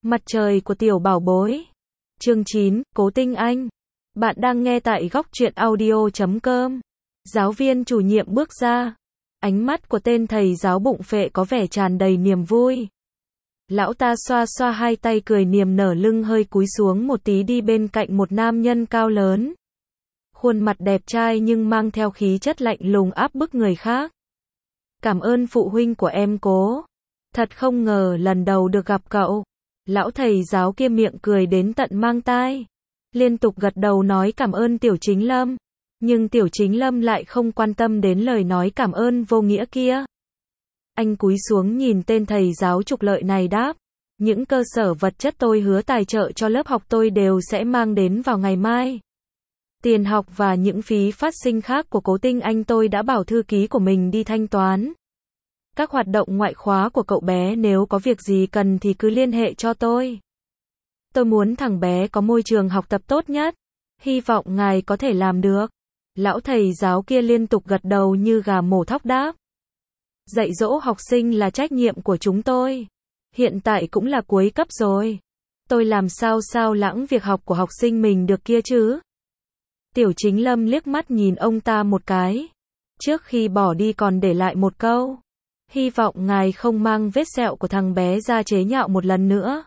Mặt trời của tiểu bảo bối. Chương 9, Cố Tinh Anh. Bạn đang nghe tại góc truyện audio.com. Giáo viên chủ nhiệm bước ra. Ánh mắt của tên thầy giáo bụng phệ có vẻ tràn đầy niềm vui. Lão ta xoa xoa hai tay cười niềm nở, lưng hơi cúi xuống một tí đi bên cạnh một nam nhân cao lớn. Khuôn mặt đẹp trai nhưng mang theo khí chất lạnh lùng áp bức người khác. Cảm ơn phụ huynh của em Cố. Thật không ngờ lần đầu được gặp cậu. Lão thầy giáo kia miệng cười đến tận mang tai. Liên tục gật đầu nói cảm ơn Tiểu Chính Lâm. Nhưng Tiểu Chính Lâm lại không quan tâm đến lời nói cảm ơn vô nghĩa kia. Anh cúi xuống nhìn tên thầy giáo trục lợi này đáp. Những cơ sở vật chất tôi hứa tài trợ cho lớp học tôi đều sẽ mang đến vào ngày mai. Tiền học và những phí phát sinh khác của Cố Tinh Anh tôi đã bảo thư ký của mình đi thanh toán. Các hoạt động ngoại khóa của cậu bé nếu có việc gì cần thì cứ liên hệ cho tôi. Tôi muốn thằng bé có môi trường học tập tốt nhất. Hy vọng ngài có thể làm được. Lão thầy giáo kia liên tục gật đầu như gà mổ thóc đáp. Dạy dỗ học sinh là trách nhiệm của chúng tôi. Hiện tại cũng là cuối cấp rồi. Tôi làm sao lãng việc học của học sinh mình được kia chứ? Tiểu Chính Lâm liếc mắt nhìn ông ta một cái. Trước khi bỏ đi còn để lại một câu. Hy vọng ngài không mang vết sẹo của thằng bé ra chế nhạo một lần nữa.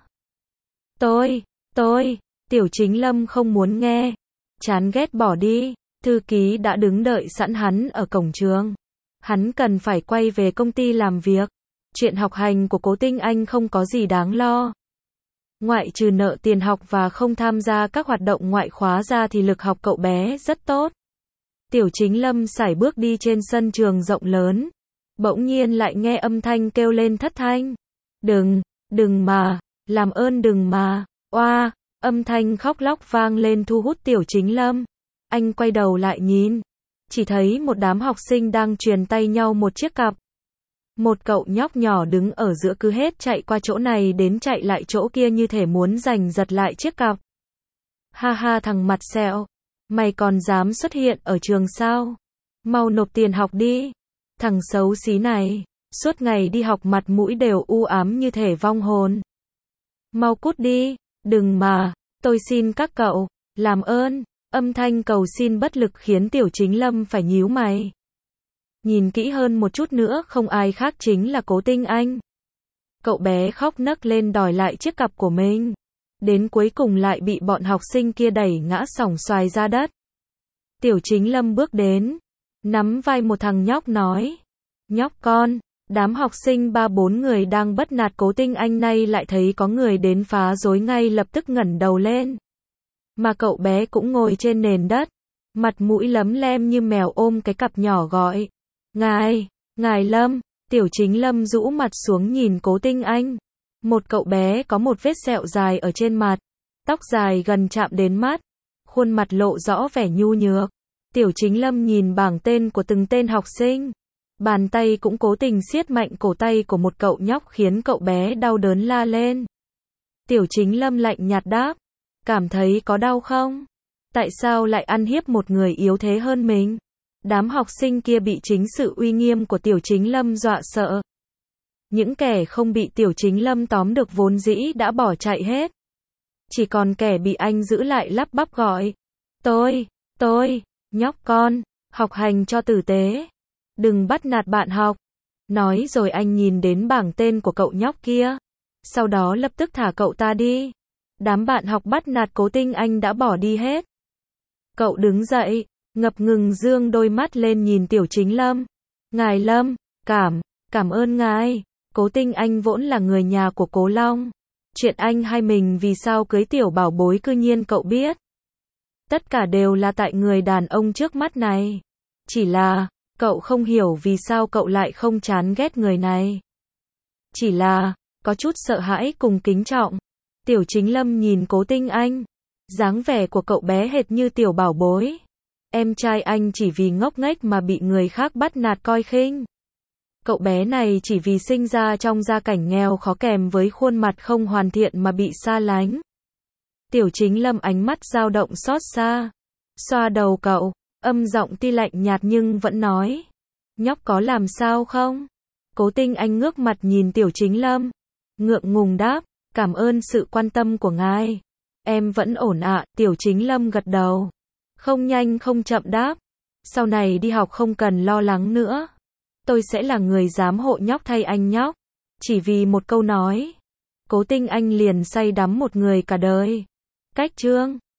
Tiểu Chính Lâm không muốn nghe. Chán ghét bỏ đi. Thư ký đã đứng đợi sẵn hắn ở cổng trường. Hắn cần phải quay về công ty làm việc. Chuyện học hành của Cố Tinh Anh không có gì đáng lo. Ngoại trừ nợ tiền học và không tham gia các hoạt động ngoại khóa ra thì lực học cậu bé rất tốt. Tiểu Chính Lâm sải bước đi trên sân trường rộng lớn. Bỗng nhiên lại nghe âm thanh kêu lên thất thanh. Đừng mà, làm ơn đừng mà, oa, âm thanh khóc lóc vang lên thu hút Tiểu Chính Lâm. Anh quay đầu lại nhìn, chỉ thấy một đám học sinh đang truyền tay nhau một chiếc cặp. Một cậu nhóc nhỏ đứng ở giữa cứ hết chạy qua chỗ này đến chạy lại chỗ kia như thể muốn giành giật lại chiếc cặp. Ha ha thằng mặt sẹo, mày còn dám xuất hiện ở trường sao? Mau nộp tiền học đi. Thằng xấu xí này, suốt ngày đi học mặt mũi đều u ám như thể vong hồn. Mau cút đi, đừng mà, tôi xin các cậu, làm ơn. Âm thanh cầu xin bất lực khiến Tiểu Chính Lâm phải nhíu mày. Nhìn kỹ hơn một chút nữa không ai khác chính là Cố Tinh Anh. Cậu bé khóc nấc lên đòi lại chiếc cặp của mình. Đến cuối cùng lại bị bọn học sinh kia đẩy ngã sòng xoài ra đất. Tiểu Chính Lâm bước đến, nắm vai một thằng nhóc nói. Nhóc con, đám học sinh 3-4 người đang bắt nạt Cố Tinh Anh nay lại thấy có người đến phá rối ngay lập tức ngẩng đầu lên. Mà cậu bé cũng ngồi trên nền đất, mặt mũi lấm lem như mèo ôm cái cặp nhỏ gọi. Ngài Lâm. Tiểu Chính Lâm rũ mặt xuống nhìn Cố Tinh Anh. Một cậu bé có một vết sẹo dài ở trên mặt, tóc dài gần chạm đến mắt, khuôn mặt lộ rõ vẻ nhu nhược. Tiểu Chính Lâm nhìn bảng tên của từng tên học sinh. Bàn tay cũng cố tình siết mạnh cổ tay của một cậu nhóc khiến cậu bé đau đớn la lên. Tiểu Chính Lâm lạnh nhạt đáp. Cảm thấy có đau không? Tại sao lại ăn hiếp một người yếu thế hơn mình? Đám học sinh kia bị chính sự uy nghiêm của Tiểu Chính Lâm dọa sợ. Những kẻ không bị Tiểu Chính Lâm tóm được vốn dĩ đã bỏ chạy hết. Chỉ còn kẻ bị anh giữ lại lắp bắp gọi. Tôi, nhóc con, học hành cho tử tế. Đừng bắt nạt bạn học. Nói rồi anh nhìn đến bảng tên của cậu nhóc kia. Sau đó lập tức thả cậu ta đi. Đám bạn học bắt nạt Cố Tinh Anh đã bỏ đi hết. Cậu đứng dậy, ngập ngừng dương đôi mắt lên nhìn Tiểu Chính Lâm. Ngài Lâm, cảm ơn ngài. Cố Tinh Anh vốn là người nhà của Cố Long. Chuyện anh hai mình vì sao cưới tiểu bảo bối cư nhiên cậu biết. Tất cả đều là tại người đàn ông trước mắt này. Chỉ là, cậu không hiểu vì sao cậu lại không chán ghét người này. Chỉ là, có chút sợ hãi cùng kính trọng. Tiểu Chính Lâm nhìn Cố Tinh Anh. Dáng vẻ của cậu bé hệt như tiểu bảo bối. Em trai anh chỉ vì ngốc nghếch mà bị người khác bắt nạt coi khinh. Cậu bé này chỉ vì sinh ra trong gia cảnh nghèo khó kèm với khuôn mặt không hoàn thiện mà bị xa lánh. Tiểu Chính Lâm ánh mắt dao động xót xa. Xoa đầu cậu, âm giọng tuy lạnh nhạt nhưng vẫn nói. Nhóc có làm sao không? Cố Tinh Anh ngước mặt nhìn Tiểu Chính Lâm. Ngượng ngùng đáp. Cảm ơn sự quan tâm của ngài. Em vẫn ổn ạ, Tiểu Chính Lâm gật đầu. Không nhanh không chậm đáp. Sau này đi học không cần lo lắng nữa. Tôi sẽ là người giám hộ nhóc thay anh nhóc. Chỉ vì một câu nói, Cố Tinh Anh liền say đắm một người cả đời. Cách chương